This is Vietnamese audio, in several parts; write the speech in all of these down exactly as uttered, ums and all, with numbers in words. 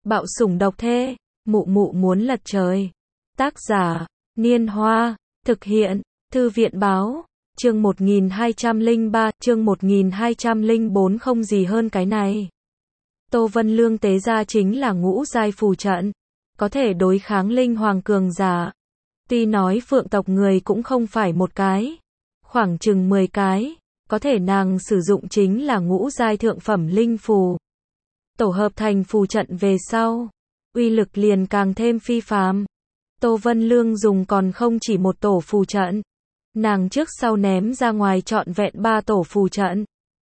Bạo sủng độc thê, mụ mụ muốn lật trời. Tác giả, Niên Hoa, thực hiện, Thư viện báo, chương một nghìn hai trăm lẻ ba, chương một nghìn hai trăm lẻ bốn không gì hơn cái này. Tô Vân Lương tế ra chính là ngũ giai phù trận, có thể đối kháng linh hoàng cường giả. Tuy nói phượng tộc người cũng không phải một cái, khoảng chừng mười cái, có thể nàng sử dụng chính là ngũ giai thượng phẩm linh phù. Tổ hợp thành phù trận về sau, uy lực liền càng thêm phi phàm. Tô Vân Lương dùng còn không chỉ một tổ phù trận, nàng trước sau ném ra ngoài trọn vẹn ba tổ phù trận.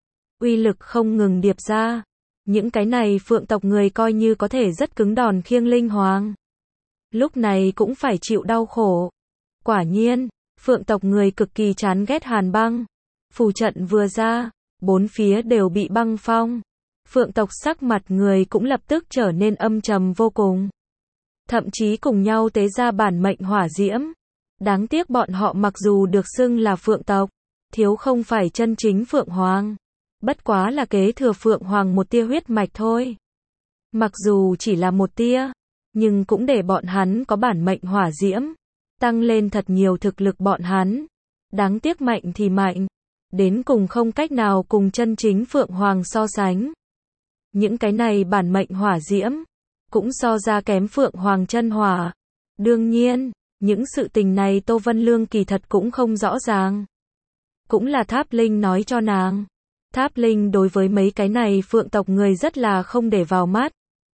Uy lực không ngừng điệp ra, những cái này phượng tộc người coi như có thể rất cứng đòn khiêng linh hoàng, lúc này cũng phải chịu đau khổ. Quả nhiên, phượng tộc người cực kỳ chán ghét hàn băng. Phù trận vừa ra, bốn phía đều bị băng phong. Phượng tộc sắc mặt người cũng lập tức trở nên âm trầm vô cùng. Thậm chí cùng nhau tế ra bản mệnh hỏa diễm. Đáng tiếc bọn họ mặc dù được xưng là phượng tộc, thiếu không phải chân chính phượng hoàng. Bất quá là kế thừa phượng hoàng một tia huyết mạch thôi. Mặc dù chỉ là một tia, nhưng cũng để bọn hắn có bản mệnh hỏa diễm, tăng lên thật nhiều thực lực bọn hắn. Đáng tiếc mạnh thì mạnh, đến cùng không cách nào cùng chân chính phượng hoàng so sánh. Những cái này bản mệnh hỏa diễm, cũng so ra kém phượng hoàng chân hỏa. Đương nhiên, những sự tình này Tô Vân Lương kỳ thật cũng không rõ ràng. Cũng là Tháp Linh nói cho nàng. Tháp Linh đối với mấy cái này phượng tộc người rất là không để vào mắt.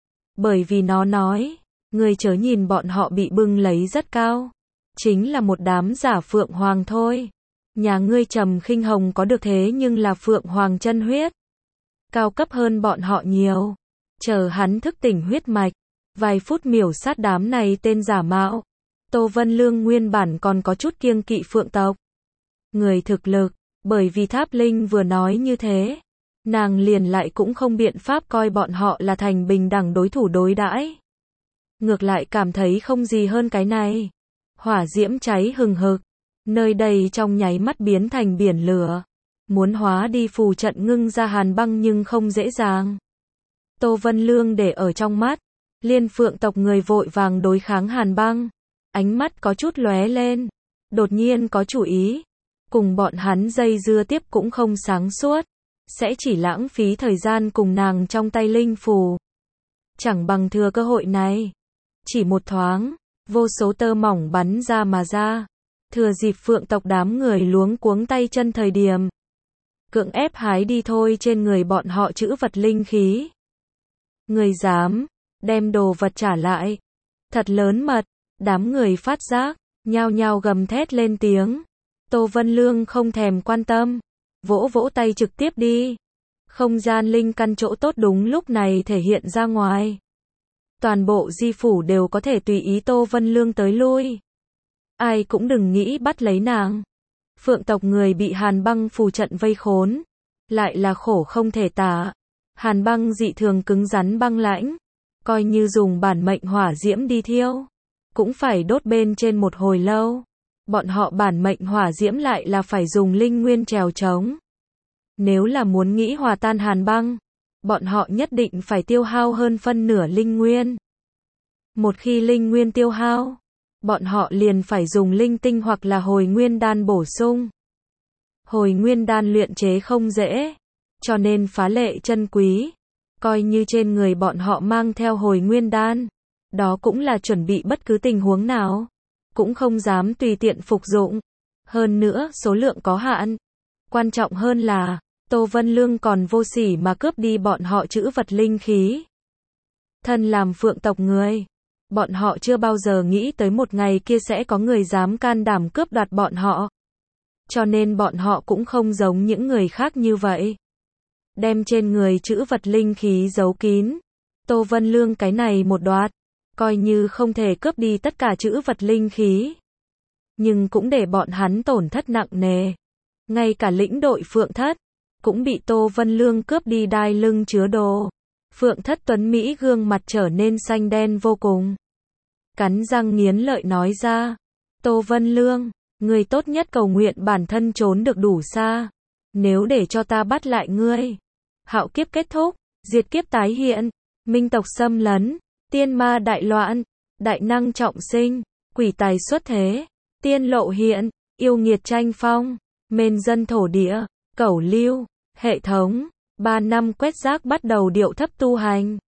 Bởi vì nó nói, người chớ nhìn bọn họ bị bưng lấy rất cao. Chính là một đám giả phượng hoàng thôi. Nhà ngươi Trầm Khinh Hồng có được thế nhưng là phượng hoàng chân huyết. Cao cấp hơn bọn họ nhiều. Chờ hắn thức tỉnh huyết mạch, vài phút miểu sát đám này tên giả mạo. Tô Vân Lương nguyên bản còn có chút kiêng kỵ phượng tộc người thực lực, bởi vì Tháp Linh vừa nói như thế, nàng liền lại cũng không biện pháp coi bọn họ là thành bình đẳng đối thủ đối đãi. Ngược lại cảm thấy không gì hơn cái này. Hỏa diễm cháy hừng hực, nơi đây trong nháy mắt biến thành biển lửa. Muốn hóa đi phù trận ngưng ra hàn băng nhưng không dễ dàng. Tô Vân Lương để ở trong mắt, liên phượng tộc người vội vàng đối kháng hàn băng. Ánh mắt có chút lóe lên, đột nhiên có chủ ý. Cùng bọn hắn dây dưa tiếp cũng không sáng suốt, sẽ chỉ lãng phí thời gian cùng nàng trong tay linh phù. Chẳng bằng thừa cơ hội này. Chỉ một thoáng, vô số tơ mỏng bắn ra mà ra. Thừa dịp phượng tộc đám người luống cuống tay chân thời điểm, cưỡng ép hái đi thôi trên người bọn họ chữ vật linh khí. Người dám, đem đồ vật trả lại. Thật lớn mật, đám người phát giác, nhao nhao gầm thét lên tiếng. Tô Vân Lương không thèm quan tâm, vỗ vỗ tay trực tiếp đi. Không gian linh căn chỗ tốt đúng lúc này thể hiện ra ngoài. Toàn bộ di phủ đều có thể tùy ý Tô Vân Lương tới lui. Ai cũng đừng nghĩ bắt lấy nàng. Phượng tộc người bị hàn băng phù trận vây khốn, lại là khổ không thể tả. Hàn băng dị thường cứng rắn băng lãnh, coi như dùng bản mệnh hỏa diễm đi thiêu, cũng phải đốt bên trên một hồi lâu. Bọn họ bản mệnh hỏa diễm lại là phải dùng linh nguyên trèo trống. Nếu là muốn nghĩ hòa tan hàn băng, bọn họ nhất định phải tiêu hao hơn phân nửa linh nguyên. Một khi linh nguyên tiêu hao, bọn họ liền phải dùng linh tinh hoặc là hồi nguyên đan bổ sung. Hồi nguyên đan luyện chế không dễ, cho nên phá lệ chân quý. Coi như trên người bọn họ mang theo hồi nguyên đan, đó cũng là chuẩn bị bất cứ tình huống nào, cũng không dám tùy tiện phục dụng. Hơn nữa số lượng có hạn. Quan trọng hơn là, Tô Vân Lương còn vô sỉ mà cướp đi bọn họ chữ vật linh khí. Thân làm phượng tộc người, bọn họ chưa bao giờ nghĩ tới một ngày kia sẽ có người dám can đảm cướp đoạt bọn họ. Cho nên bọn họ cũng không giống những người khác như vậy. Đem trên người chữ vật linh khí giấu kín. Tô Vân Lương cái này một đoạt, coi như không thể cướp đi tất cả chữ vật linh khí, nhưng cũng để bọn hắn tổn thất nặng nề. Ngay cả lĩnh đội Phượng Thất cũng bị Tô Vân Lương cướp đi đai lưng chứa đồ. Phượng Thất tuấn Mỹ gương mặt trở nên xanh đen vô cùng. Cắn răng nghiến lợi nói ra, Tô Vân Lương, người tốt nhất cầu nguyện bản thân trốn được đủ xa. Nếu để cho ta bắt lại ngươi, hạo kiếp kết thúc, diệt kiếp tái hiện, minh tộc xâm lấn, tiên ma đại loạn, đại năng trọng sinh, quỷ tài xuất thế, tiên lộ hiện, yêu nghiệt tranh phong, mên dân thổ địa, cẩu lưu, hệ thống, ba năm quét rác bắt đầu điệu thấp tu hành.